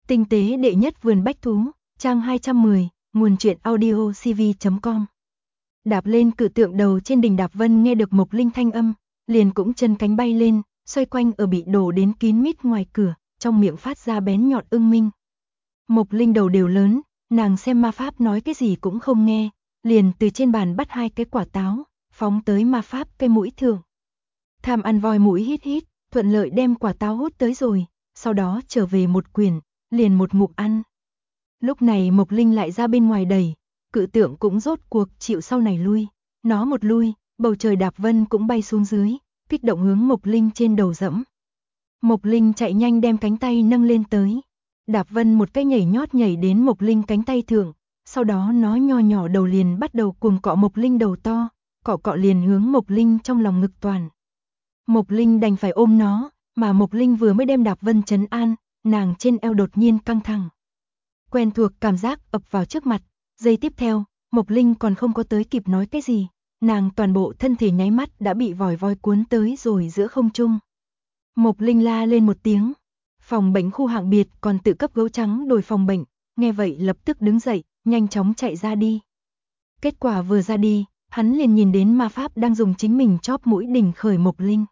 Tinh tế đệ nhất vườn bách thú, trang 210, nguồn truyện audio cv.com. Đạp lên cự tượng đầu trên đỉnh Đạp Vân nghe được Mộc Linh thanh âm, liền cũng chân cánh bay lên, xoay quanh ở bị đổ đến kín mít ngoài cửa, trong miệng phát ra bén nhọn ưng minh. Mộc Linh đầu đều lớn, nàng xem ma pháp nói cái gì cũng không nghe, liền từ trên bàn bắt 2 cái quả táo, phóng tới ma pháp cây mũi thượng. Tham ăn voi mũi hít hít, thuận lợi đem quả táo hút tới rồi, sau đó trở về một quyển, liền một ngụm ăn. Lúc này Mộc Linh lại ra bên ngoài đẩy, cự tượng cũng rốt cuộc chịu sau này lui. Nó một lui, bầu trời Đạp Vân cũng bay xuống dưới, kích động hướng Mộc Linh trên đầu dẫm. Mộc Linh chạy nhanh đem cánh tay nâng lên tới. Đạp Vân một cái nhảy nhót nhảy đến Mộc Linh cánh tay thượng, sau đó nó nho nhỏ đầu liền bắt đầu cuồng cọ Mộc Linh đầu to, cọ cọ liền hướng Mộc Linh trong lòng ngực toàn. Mộc Linh đành phải ôm nó, mà Mộc Linh vừa mới đem Đạp Vân trấn an, nàng trên eo đột nhiên căng thẳng. Quen thuộc cảm giác ập vào trước mặt, giây tiếp theo, Mộc Linh còn không có tới kịp nói cái gì, nàng toàn bộ thân thể nháy mắt đã bị vòi voi cuốn tới rồi giữa không trung. Mộc Linh la lên một tiếng, phòng bệnh khu hạng biệt còn tự cấp gấu trắng đổi phòng bệnh, nghe vậy lập tức đứng dậy, nhanh chóng chạy ra đi. Kết quả vừa ra đi, hắn liền nhìn đến ma pháp đang dùng chính mình chóp mũi đỉnh khởi Mộc Linh.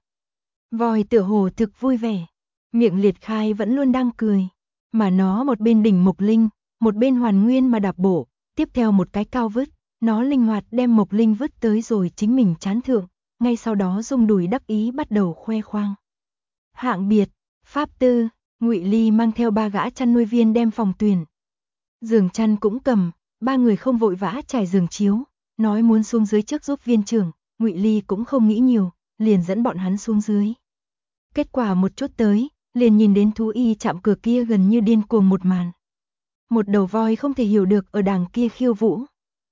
Voi tựa hồ thực vui vẻ, miệng liệt khai vẫn luôn đang cười, mà nó một bên đỉnh Mộc Linh, một bên hoàn nguyên mà đạp bổ, tiếp theo một cái cao vứt, nó linh hoạt đem Mộc Linh vứt tới rồi chính mình chán thượng, ngay sau đó dùng đùi đắc ý bắt đầu khoe khoang. Hạng biệt, pháp tư, Ngụy Ly mang theo 3 gã chăn nuôi viên đem phòng tuyển. Giường chăn cũng cầm, 3 người không vội vã trải giường chiếu, nói muốn xuống dưới trước giúp viên trưởng, Ngụy Ly cũng không nghĩ nhiều, liền dẫn bọn hắn xuống dưới. Kết quả một chút tới, liền nhìn đến thú y chạm cửa kia gần như điên cuồng một màn. Một đầu voi không thể hiểu được ở đàng kia khiêu vũ.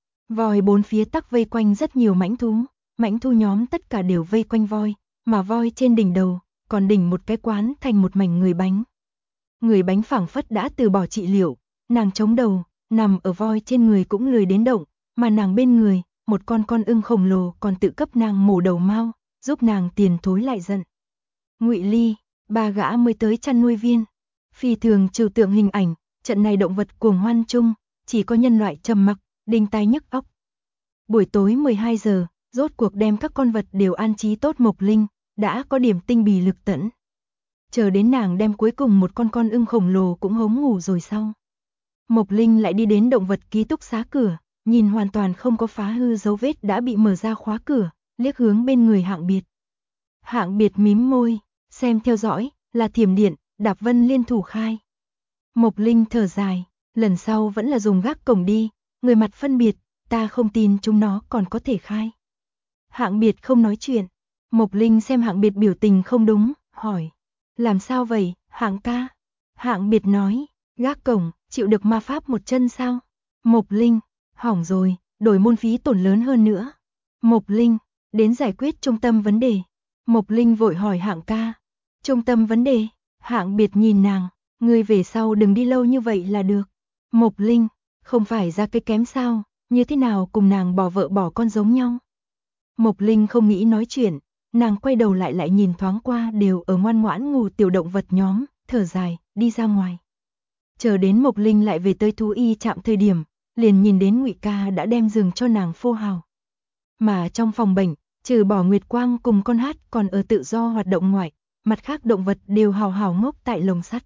Voi bốn phía tắc vây quanh rất nhiều mãnh thú nhóm tất cả đều vây quanh voi, mà voi trên đỉnh đầu, còn đỉnh một cái quán thành một mảnh người bánh. Người bánh phảng phất đã từ bỏ trị liệu, nàng chống đầu, nằm ở voi trên người cũng lười đến động, mà nàng bên người, một con ưng khổng lồ còn tự cấp nàng mổ đầu mao, giúp nàng tiền thối lại giận. Ngụy Ly, 3 gã mới tới chăn nuôi viên, phi thường trừu tượng hình ảnh, trận này động vật cuồng hoan chung, chỉ có nhân loại trầm mặc, đinh tai nhức óc. Buổi tối 12 giờ, rốt cuộc đem các con vật đều an trí tốt. Mộc Linh đã có điểm tinh bì lực tẫn. Chờ đến nàng đem cuối cùng một con ưng khổng lồ cũng hống ngủ rồi sau. Mộc Linh lại đi đến động vật ký túc xá cửa, nhìn hoàn toàn không có phá hư dấu vết đã bị mở ra khóa cửa, liếc hướng bên người Hạng biệt. Hạng biệt mím môi, xem theo dõi, là Thiểm Điện, Đạp Vân liên thủ khai. Mộc Linh thở dài, lần sau vẫn là dùng gác cổng đi, người mặt phân biệt, ta không tin chúng nó còn có thể khai. Hạng biệt không nói chuyện, Mộc Linh xem Hạng biệt biểu tình không đúng, hỏi, làm sao vậy, Hạng ca? Hạng biệt nói, gác cổng, chịu được ma pháp một chân sao? Mộc Linh, hỏng rồi, đổi môn phí tổn lớn hơn nữa. Mộc Linh, đến giải quyết trung tâm vấn đề. Mộc Linh vội hỏi Hạng ca, trung tâm vấn đề? Hạng biệt nhìn nàng, ngươi về sau đừng đi lâu như vậy là được. Mộc Linh, không phải ra cái kém sao, như thế nào cùng nàng bỏ vợ bỏ con giống nhau. Mộc Linh không nghĩ nói chuyện, nàng quay đầu lại nhìn thoáng qua đều ở ngoan ngoãn ngủ tiểu động vật nhóm, thở dài, đi ra ngoài. Chờ đến Mộc Linh lại về tới thú y trạm thời điểm, liền nhìn đến Ngụy ca đã đem giường cho nàng phô hào. Mà trong phòng bệnh, trừ bỏ Nguyệt Quang cùng con hát còn ở tự do hoạt động ngoại, mặt khác động vật đều hào hào ngốc tại lồng sắt.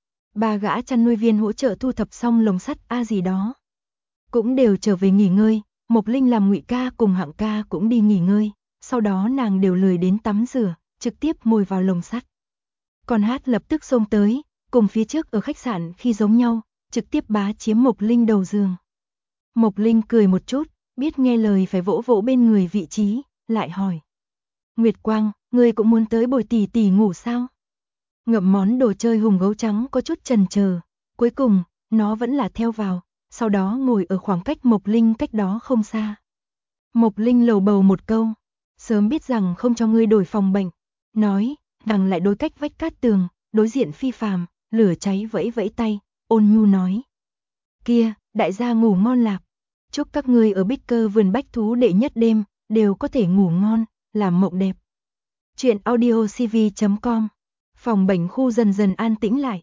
3 gã chăn nuôi viên hỗ trợ thu thập xong lồng sắt gì đó, cũng đều trở về nghỉ ngơi. Mộc Linh làm Ngụy ca cùng Hạng ca cũng đi nghỉ ngơi, sau đó nàng đều lười đến tắm rửa, trực tiếp ngồi vào lồng sắt. Con hát lập tức xông tới, cùng phía trước ở khách sạn khi giống nhau, trực tiếp bá chiếm Mộc Linh đầu giường. Mộc Linh cười một chút, biết nghe lời phải vỗ vỗ bên người vị trí, lại hỏi, Nguyệt Quang, ngươi cũng muốn tới bồi tỷ tỷ ngủ sao? Ngậm món đồ chơi hùng gấu trắng có chút chần chờ, cuối cùng, nó vẫn là theo vào, sau đó ngồi ở khoảng cách Mộc Linh cách đó không xa. Mộc Linh lầu bầu một câu, sớm biết rằng không cho ngươi đổi phòng bệnh, nói, nàng lại đối cách vách cát tường, đối diện Phi Phàm, lửa cháy vẫy vẫy tay, ôn nhu nói, kia, đại gia ngủ ngon lạc, chúc các ngươi ở Bích Cơ vườn bách thú đệ nhất đêm, đều có thể ngủ ngon, làm mộng đẹp. Chuyện audio cv.com. Phòng bệnh khu dần dần an tĩnh lại.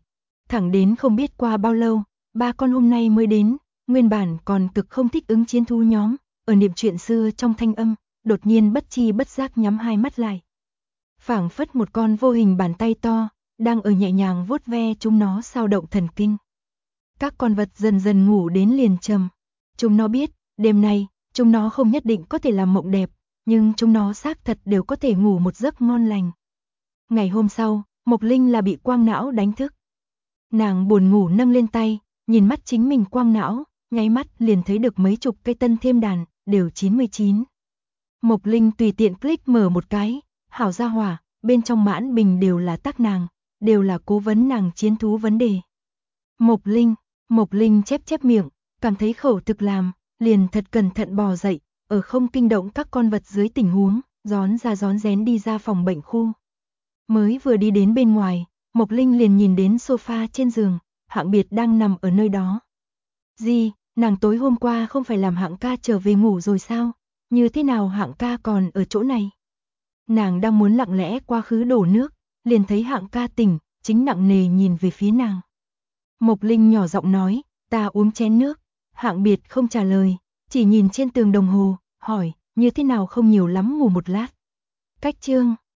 Thẳng đến không biết qua bao lâu, ba con hôm nay mới đến, nguyên bản còn cực không thích ứng chiến thú nhóm, ở niệm chuyện xưa trong thanh âm, đột nhiên bất chi bất giác nhắm hai mắt lại. Phảng phất một con vô hình bàn tay to, đang ở nhẹ nhàng vuốt ve chúng nó sao động thần kinh. Các con vật dần dần ngủ đến liền trầm. Chúng nó biết, đêm nay, chúng nó không nhất định có thể làm mộng đẹp, nhưng chúng nó xác thật đều có thể ngủ một giấc ngon lành. Ngày hôm sau, Mộc Linh là bị quang não đánh thức. Nàng buồn ngủ nâng lên tay, nhìn mắt chính mình quang não, nháy mắt liền thấy được mấy chục cây tân thêm đàn, đều 99. Mộc Linh tùy tiện click mở một cái, hảo gia hỏa, bên trong mãn bình đều là tác nàng, đều là cố vấn nàng chiến thú vấn đề. Mộc Linh chép miệng, cảm thấy khẩu thực làm, liền thật cẩn thận bò dậy, ở không kinh động các con vật dưới tình huống, rón rén đi ra phòng bệnh khu. Mới vừa đi đến bên ngoài, Mộc Linh liền nhìn đến sofa trên giường, Hạng Biệt đang nằm ở nơi đó. Gì, nàng tối hôm qua không phải làm Hạng ca trở về ngủ rồi sao? Như thế nào Hạng ca còn ở chỗ này? Nàng đang muốn lặng lẽ qua khứ đổ nước, liền thấy Hạng ca tỉnh, chính nặng nề nhìn về phía nàng. Mộc Linh nhỏ giọng nói, ta uống chén nước. Hạng Biệt không trả lời, chỉ nhìn trên tường đồng hồ, hỏi, như thế nào không nhiều lắm ngủ một lát. Cách chương